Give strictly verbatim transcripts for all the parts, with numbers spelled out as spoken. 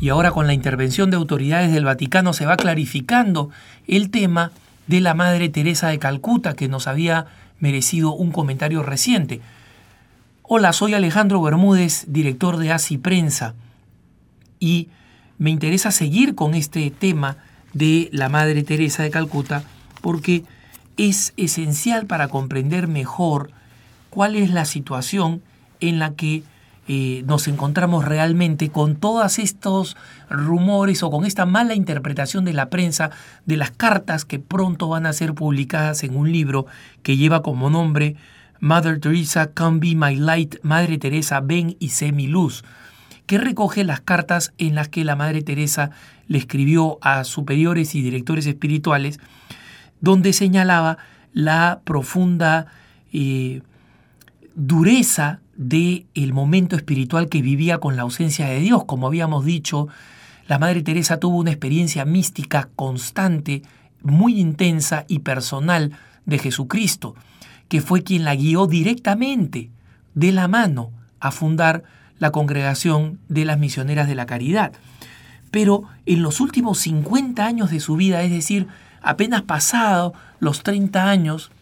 y ahora con la intervención de autoridades del Vaticano se va clarificando el tema de la Madre Teresa de Calcuta, que nos había merecido un comentario reciente. Hola, soy Alejandro Bermúdez, director de Así Prensa, y me interesa seguir con este tema de la Madre Teresa de Calcuta porque es esencial para comprender mejor cuál es la situación en la que eh, nos encontramos realmente con todos estos rumores o con esta mala interpretación de la prensa de las cartas que pronto van a ser publicadas en un libro que lleva como nombre Mother Teresa, Come Be My Light, Madre Teresa, ven y sé mi luz, que recoge las cartas en las que la Madre Teresa le escribió a superiores y directores espirituales, donde señalaba la profunda eh, dureza del momento espiritual que vivía con la ausencia de Dios. Como habíamos dicho, la Madre Teresa tuvo una experiencia mística constante, muy intensa y personal de Jesucristo, que fue quien la guió directamente de la mano a fundar la Congregación de las Misioneras de la Caridad. Pero en los últimos cincuenta años de su vida, es decir, apenas pasado los treinta años,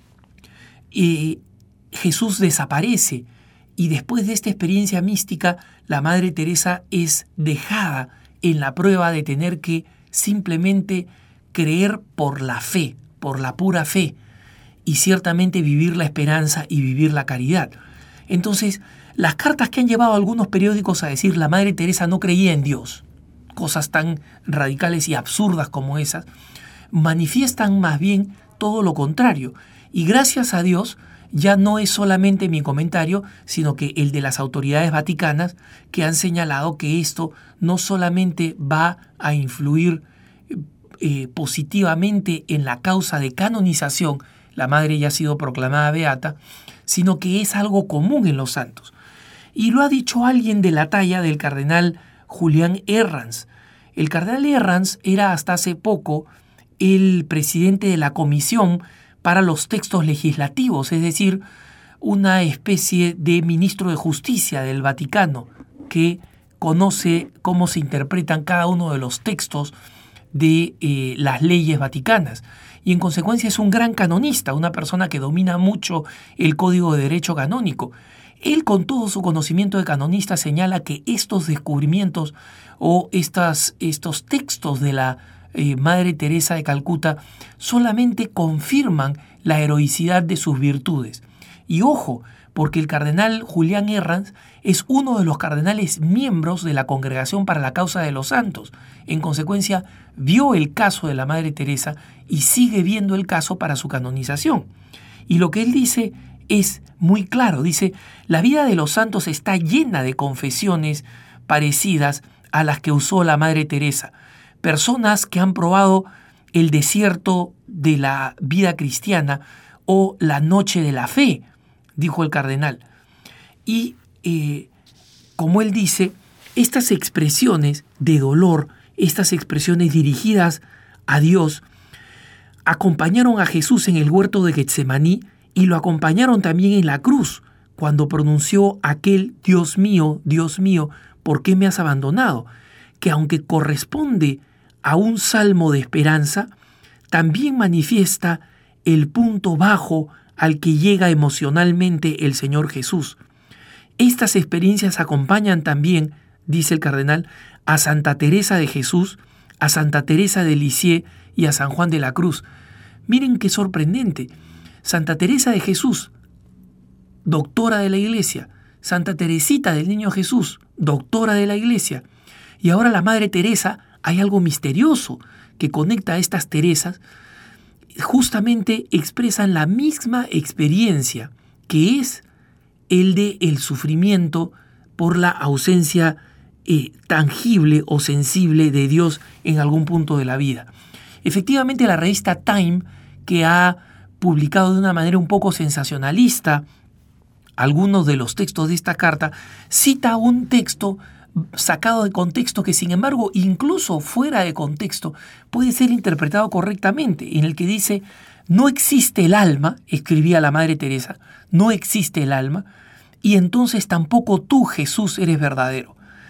eh, Jesús desaparece y después de esta experiencia mística, la Madre Teresa es dejada en la prueba de tener que simplemente creer por la fe, por la pura fe, y ciertamente vivir la esperanza y vivir la caridad. Entonces, las cartas que han llevado a algunos periódicos a decir la Madre Teresa no creía en Dios, cosas tan radicales y absurdas como esas, manifiestan más bien todo lo contrario. Y gracias a Dios, ya no es solamente mi comentario, sino que el de las autoridades vaticanas, que han señalado que esto no solamente va a influir eh, positivamente en la causa de canonización, la Madre ya ha sido proclamada beata, sino que es algo común en los santos. Y lo ha dicho alguien de la talla del cardenal Julián Herranz. El cardenal Herranz era hasta hace poco el presidente de la Comisión para los Textos Legislativos, es decir, una especie de ministro de Justicia del Vaticano que conoce cómo se interpretan cada uno de los textos de eh, las leyes vaticanas. Y en consecuencia es un gran canonista, una persona que domina mucho el Código de Derecho Canónico. Él, con todo su conocimiento de canonista, señala que estos descubrimientos o estas, estos textos de la eh, Madre Teresa de Calcuta solamente confirman la heroicidad de sus virtudes. Y ojo, porque el cardenal Julián Herranz es uno de los cardenales miembros de la Congregación para la Causa de los Santos. En consecuencia, vio el caso de la Madre Teresa y sigue viendo el caso para su canonización. Y lo que él dice es muy claro. Dice, la vida de los santos está llena de confesiones parecidas a las que usó la Madre Teresa. Personas que han probado el desierto de la vida cristiana o la noche de la fe, dijo el cardenal. Y eh, como él dice, estas expresiones de dolor, estas expresiones dirigidas a Dios, acompañaron a Jesús en el huerto de Getsemaní y lo acompañaron también en la cruz, cuando pronunció aquel Dios mío, Dios mío, ¿por qué me has abandonado? Que aunque corresponde a un salmo de esperanza, también manifiesta el punto bajo al que llega emocionalmente el Señor Jesús. Estas experiencias acompañan también, dice el cardenal, a Santa Teresa de Jesús, a Santa Teresa de Lisieux y a San Juan de la Cruz. Miren qué sorprendente. Santa Teresa de Jesús, doctora de la Iglesia. Santa Teresita del Niño Jesús, doctora de la Iglesia. Y ahora la Madre Teresa, hay algo misterioso que conecta a estas Teresas. Justamente expresan la misma experiencia, que es el de el sufrimiento por la ausencia eh, tangible o sensible de Dios en algún punto de la vida. Efectivamente, la revista Time, que ha publicado de una manera un poco sensacionalista algunos de los textos de esta carta, cita un texto sacado de contexto que, sin embargo, incluso fuera de contexto, puede ser interpretado correctamente, en el que dice, no existe el alma, escribía la Madre Teresa, no existe el alma, y entonces tampoco tú, Jesús, eres verdadero.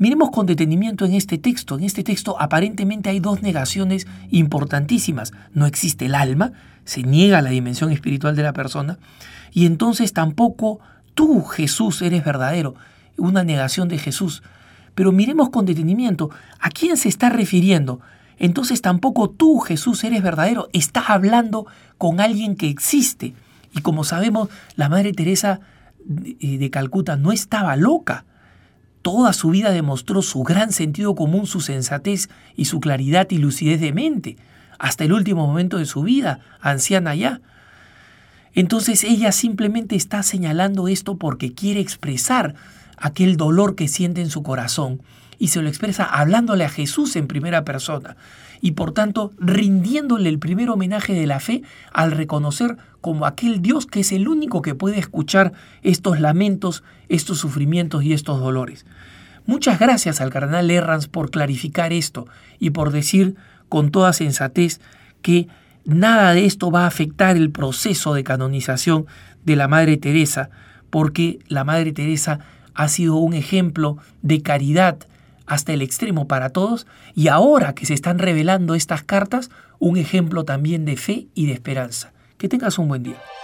Miremos con detenimiento en este texto. En este texto aparentemente hay dos negaciones importantísimas. No existe el alma, se niega la dimensión espiritual de la persona, y entonces tampoco tú, Jesús, eres verdadero. Una negación de Jesús. Pero miremos con detenimiento, ¿a quién se está refiriendo? Entonces tampoco tú, Jesús, eres verdadero. Estás hablando con alguien que existe. Y como sabemos, la Madre Teresa de Calcuta no estaba loca. Toda su vida demostró su gran sentido común, su sensatez y su claridad y lucidez de mente, hasta el último momento de su vida, anciana ya. Entonces ella simplemente está señalando esto porque quiere expresar aquel dolor que siente en su corazón y se lo expresa hablándole a Jesús en primera persona y por tanto rindiéndole el primer homenaje de la fe al reconocer como aquel Dios que es el único que puede escuchar estos lamentos, estos sufrimientos y estos dolores. Muchas gracias al cardenal Herranz por clarificar esto y por decir con toda sensatez que nada de esto va a afectar el proceso de canonización de la Madre Teresa, porque la Madre Teresa ha sido un ejemplo de caridad hasta el extremo para todos, y ahora que se están revelando estas cartas, un ejemplo también de fe y de esperanza. Que tengas un buen día.